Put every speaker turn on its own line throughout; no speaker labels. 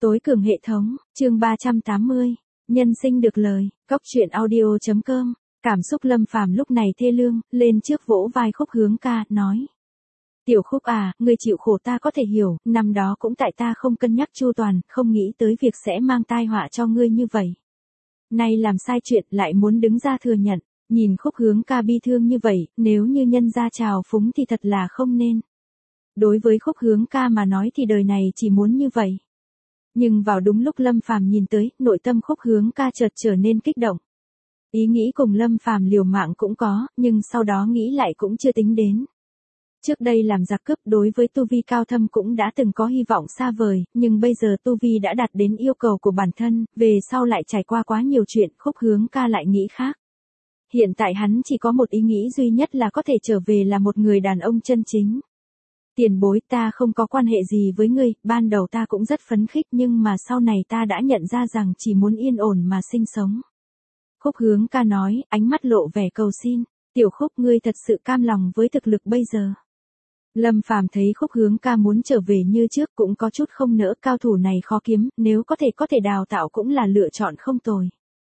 Tối cường hệ thống, chương 380, nhân sinh được lời, Cóc truyện audio.com. Cảm xúc Lâm Phàm lúc này thê lương, lên trước vỗ vai Khúc Hướng Ca, nói: Tiểu Khúc à, ngươi chịu khổ ta có thể hiểu, năm đó cũng tại ta không cân nhắc chu toàn, không nghĩ tới việc sẽ mang tai họa cho ngươi như vậy. Nay làm sai chuyện lại muốn đứng ra thừa nhận, nhìn Khúc Hướng Ca bi thương như vậy, nếu như nhân ra trào phúng thì thật là không nên. Đối với Khúc Hướng Ca mà nói thì đời này chỉ muốn như vậy. Nhưng vào đúng lúc Lâm Phàm nhìn tới, nội tâm Khúc Hướng Ca chợt trở nên kích động. Ý nghĩ cùng Lâm Phàm liều mạng cũng có, nhưng sau đó nghĩ lại cũng chưa tính đến. Trước đây làm giặc cướp đối với tu vi cao thâm cũng đã từng có hy vọng xa vời, nhưng bây giờ tu vi đã đạt đến yêu cầu của bản thân, về sau lại trải qua quá nhiều chuyện, Khúc Hướng Ca lại nghĩ khác. Hiện tại hắn chỉ có một ý nghĩ duy nhất là có thể trở về là một người đàn ông chân chính. Tiền bối, ta không có quan hệ gì với ngươi, ban đầu ta cũng rất phấn khích nhưng mà sau này ta đã nhận ra rằng chỉ muốn yên ổn mà sinh sống. Khúc Hướng Ca nói, ánh mắt lộ vẻ cầu xin, Tiểu Khúc, ngươi thật sự cam lòng với thực lực bây giờ. Lâm Phàm thấy Khúc Hướng Ca muốn trở về như trước cũng có chút không nỡ, cao thủ này khó kiếm, nếu có thể đào tạo cũng là lựa chọn không tồi.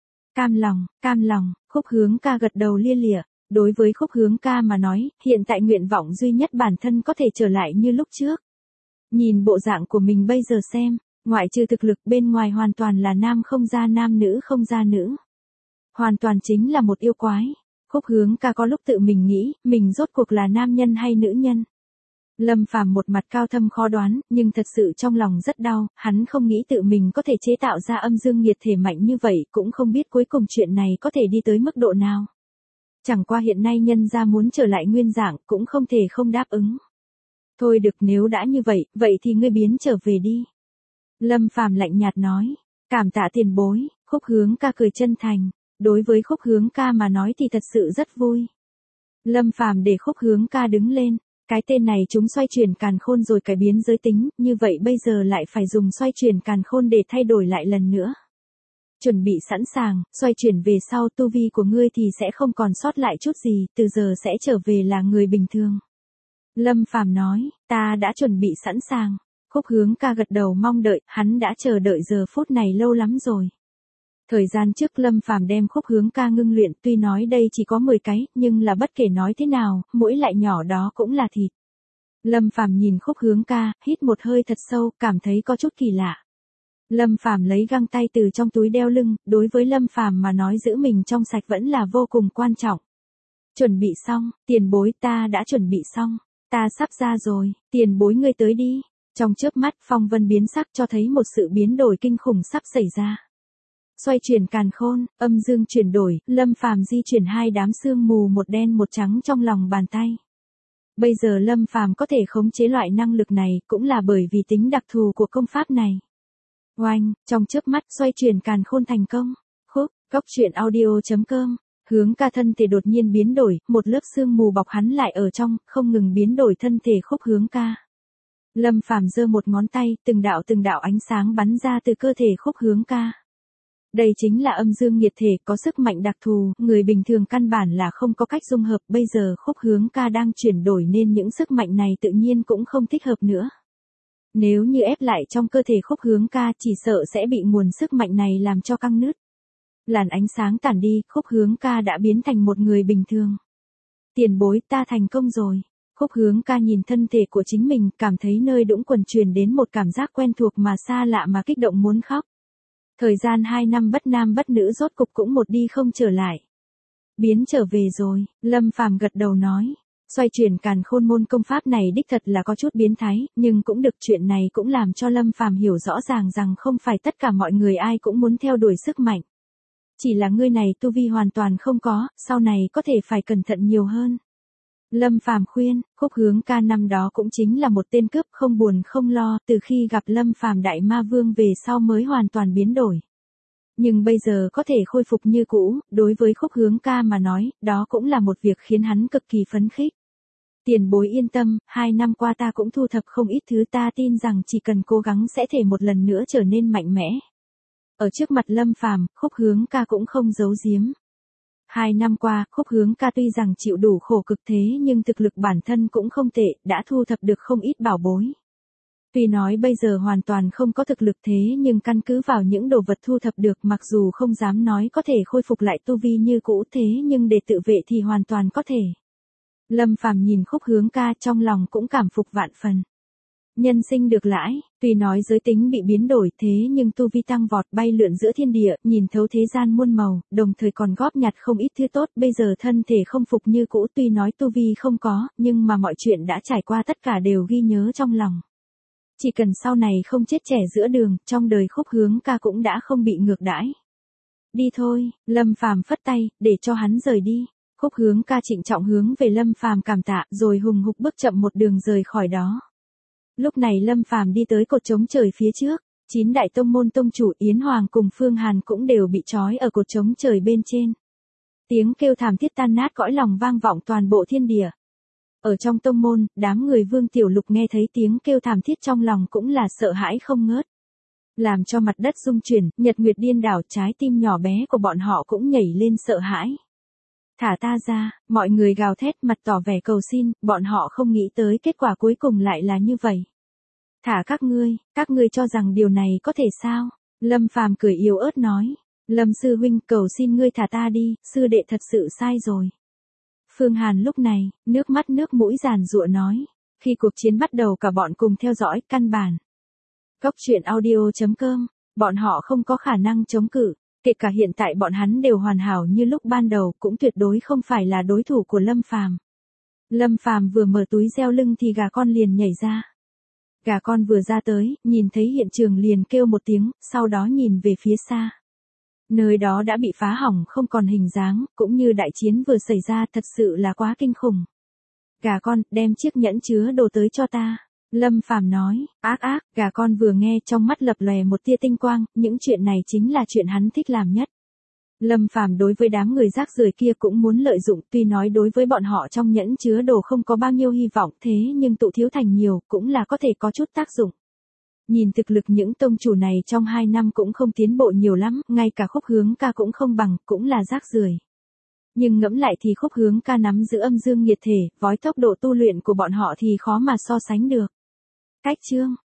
Cam lòng, Khúc Hướng Ca gật đầu lia lịa. Đối với Khúc Hướng Ca mà nói, hiện tại nguyện vọng duy nhất bản thân có thể trở lại như lúc trước. Nhìn bộ dạng của mình bây giờ xem, ngoại trừ thực lực bên ngoài hoàn toàn là nam không ra nam, nữ không ra nữ. Hoàn toàn chính là một yêu quái. Khúc Hướng Ca có lúc tự mình nghĩ, mình rốt cuộc là nam nhân hay nữ nhân. Lâm Phàm một mặt cao thâm khó đoán, nhưng thật sự trong lòng rất đau, hắn không nghĩ tự mình có thể chế tạo ra âm dương nhiệt thể mạnh như vậy, cũng không biết cuối cùng chuyện này có thể đi tới mức độ nào. Chẳng qua hiện nay nhân gia muốn trở lại nguyên dạng cũng không thể không đáp ứng. Thôi được, nếu đã như vậy, vậy thì ngươi biến trở về đi. Lâm Phàm lạnh nhạt nói, cảm tạ tiền bối. Khúc Hướng Ca cười chân thành, đối với Khúc Hướng Ca mà nói thì thật sự rất vui. Lâm Phàm để Khúc Hướng Ca đứng lên, cái tên này chúng xoay chuyển càn khôn rồi cải biến giới tính, như vậy bây giờ lại phải dùng xoay chuyển càn khôn để thay đổi lại lần nữa. Chuẩn bị sẵn sàng, xoay chuyển về sau tu vi của ngươi thì sẽ không còn sót lại chút gì, từ giờ sẽ trở về là người bình thường. Lâm Phàm nói, ta đã chuẩn bị sẵn sàng. Khúc Hướng Ca gật đầu mong đợi, hắn đã chờ đợi giờ phút này lâu lắm rồi. Thời gian trước Lâm Phàm đem Khúc Hướng Ca ngưng luyện, tuy nói đây chỉ có 10 cái, nhưng là bất kể nói thế nào, mỗi lại nhỏ đó cũng là thịt. Lâm Phàm nhìn Khúc Hướng Ca, hít một hơi thật sâu, cảm thấy có chút kỳ lạ. Lâm Phàm lấy găng tay từ trong túi đeo lưng, đối với Lâm Phàm mà nói giữ mình trong sạch vẫn là vô cùng quan trọng. Chuẩn bị xong, tiền bối, ta đã chuẩn bị xong, ta sắp ra rồi, tiền bối ngươi tới đi. Trong chớp mắt phong vân biến sắc cho thấy một sự biến đổi kinh khủng sắp xảy ra. Xoay chuyển càn khôn, âm dương chuyển đổi, Lâm Phàm di chuyển hai đám sương mù một đen một trắng trong lòng bàn tay. Bây giờ Lâm Phàm có thể khống chế loại năng lực này cũng là bởi vì tính đặc thù của công pháp này. Oanh, trong chớp mắt xoay chuyển càn khôn thành công. Cóc truyện audio.com. Hướng Ca thân thể đột nhiên biến đổi, một lớp sương mù bọc hắn lại ở trong, không ngừng biến đổi thân thể Khúc Hướng Ca. Lâm Phàm giơ một ngón tay, từng đạo ánh sáng bắn ra từ cơ thể Khúc Hướng Ca. Đây chính là âm dương nhiệt thể, có sức mạnh đặc thù, người bình thường căn bản là không có cách dung hợp, bây giờ Khúc Hướng Ca đang chuyển đổi nên những sức mạnh này tự nhiên cũng không thích hợp nữa. Nếu như ép lại trong cơ thể Khúc Hướng Ca chỉ sợ sẽ bị nguồn sức mạnh này làm cho căng nứt. Làn ánh sáng tản đi, Khúc Hướng Ca đã biến thành một người bình thường. Tiền bối, ta thành công rồi. Khúc Hướng Ca nhìn thân thể của chính mình, cảm thấy nơi đũng quần truyền đến một cảm giác quen thuộc mà xa lạ mà kích động muốn khóc. Thời gian 2 năm bất nam bất nữ rốt cục cũng một đi không trở lại. Biến trở về rồi, Lâm Phàm gật đầu nói. Xoay chuyển càn khôn môn công pháp này đích thật là có chút biến thái, nhưng cũng được, chuyện này cũng làm cho Lâm Phàm hiểu rõ ràng rằng không phải tất cả mọi người ai cũng muốn theo đuổi sức mạnh. Chỉ là ngươi này tu vi hoàn toàn không có, sau này có thể phải cẩn thận nhiều hơn. Lâm Phàm khuyên, Khúc Hướng Ca năm đó cũng chính là một tên cướp không buồn không lo, từ khi gặp Lâm Phàm Đại Ma Vương về sau mới hoàn toàn biến đổi. Nhưng bây giờ có thể khôi phục như cũ, đối với Khúc Hướng Ca mà nói, đó cũng là một việc khiến hắn cực kỳ phấn khích. Tiền bối yên tâm, 2 năm qua ta cũng thu thập không ít thứ, ta tin rằng chỉ cần cố gắng sẽ thể một lần nữa trở nên mạnh mẽ. Ở trước mặt Lâm Phàm, Khúc Hướng Ca cũng không giấu giếm. 2 năm qua, Khúc Hướng Ca tuy rằng chịu đủ khổ cực thế nhưng thực lực bản thân cũng không tệ, đã thu thập được không ít bảo bối. Tuy nói bây giờ hoàn toàn không có thực lực thế nhưng căn cứ vào những đồ vật thu thập được mặc dù không dám nói có thể khôi phục lại tu vi như cũ thế nhưng để tự vệ thì hoàn toàn có thể. Lâm Phàm nhìn Khúc Hướng Ca trong lòng cũng cảm phục vạn phần. Nhân sinh được lãi, tuy nói giới tính bị biến đổi thế nhưng tu vi tăng vọt bay lượn giữa thiên địa, nhìn thấu thế gian muôn màu, đồng thời còn góp nhặt không ít thứ tốt, bây giờ thân thể không phục như cũ tuy nói tu vi không có, nhưng mà mọi chuyện đã trải qua tất cả đều ghi nhớ trong lòng. Chỉ cần sau này không chết trẻ giữa đường, trong đời Khúc Hướng Ca cũng đã không bị ngược đãi. Đi thôi, Lâm Phàm phất tay, để cho hắn rời đi. Khúc Hướng Ca trịnh trọng hướng về Lâm Phàm cảm tạ, rồi hùng hục bước chậm một đường rời khỏi đó. Lúc này Lâm Phàm đi tới cột trống trời phía trước, 9 đại tông môn tông chủ Yến Hoàng cùng Phương Hàn cũng đều bị trói ở cột trống trời bên trên. Tiếng kêu thảm thiết tan nát cõi lòng vang vọng toàn bộ thiên địa. Ở trong tông môn, đám người Vương Tiểu Lục nghe thấy tiếng kêu thảm thiết trong lòng cũng là sợ hãi không ngớt. Làm cho mặt đất rung chuyển, nhật nguyệt điên đảo, trái tim nhỏ bé của bọn họ cũng nhảy lên sợ hãi. Thả ta ra, mọi người gào thét mặt tỏ vẻ cầu xin, bọn họ không nghĩ tới kết quả cuối cùng lại là như vậy. Thả các ngươi cho rằng điều này có thể sao? Lâm Phàm cười yếu ớt nói. Lâm sư huynh cầu xin ngươi thả ta đi, sư đệ thật sự sai rồi. Phương Hàn lúc này, nước mắt nước mũi giàn giụa nói. Khi cuộc chiến bắt đầu cả bọn cùng theo dõi, căn bản. Góc truyện audio.com, bọn họ không có khả năng chống cự. Kể cả hiện tại bọn hắn đều hoàn hảo như lúc ban đầu cũng tuyệt đối không phải là đối thủ của Lâm Phàm. Lâm Phàm vừa mở túi reo lưng thì gà con liền nhảy ra. Gà con vừa ra tới, nhìn thấy hiện trường liền kêu một tiếng, sau đó nhìn về phía xa. Nơi đó đã bị phá hỏng không còn hình dáng, cũng như đại chiến vừa xảy ra thật sự là quá kinh khủng. Gà con, đem chiếc nhẫn chứa đồ tới cho ta. Lâm Phàm nói, gà con vừa nghe trong mắt lập lòe một tia tinh quang, những chuyện này chính là chuyện hắn thích làm nhất. Lâm Phàm đối với đám người rác rưởi kia cũng muốn lợi dụng, tuy nói đối với bọn họ trong nhẫn chứa đồ không có bao nhiêu hy vọng thế nhưng tụ thiếu thành nhiều cũng là có thể có chút tác dụng. Nhìn thực lực những tông chủ này trong 2 năm cũng không tiến bộ nhiều lắm, ngay cả Khúc Hướng Ca cũng không bằng, cũng là rác rưởi. Nhưng ngẫm lại thì Khúc Hướng Ca nắm giữ âm dương nhiệt thể, với tốc độ tu luyện của bọn họ thì khó mà so sánh được. Cách chương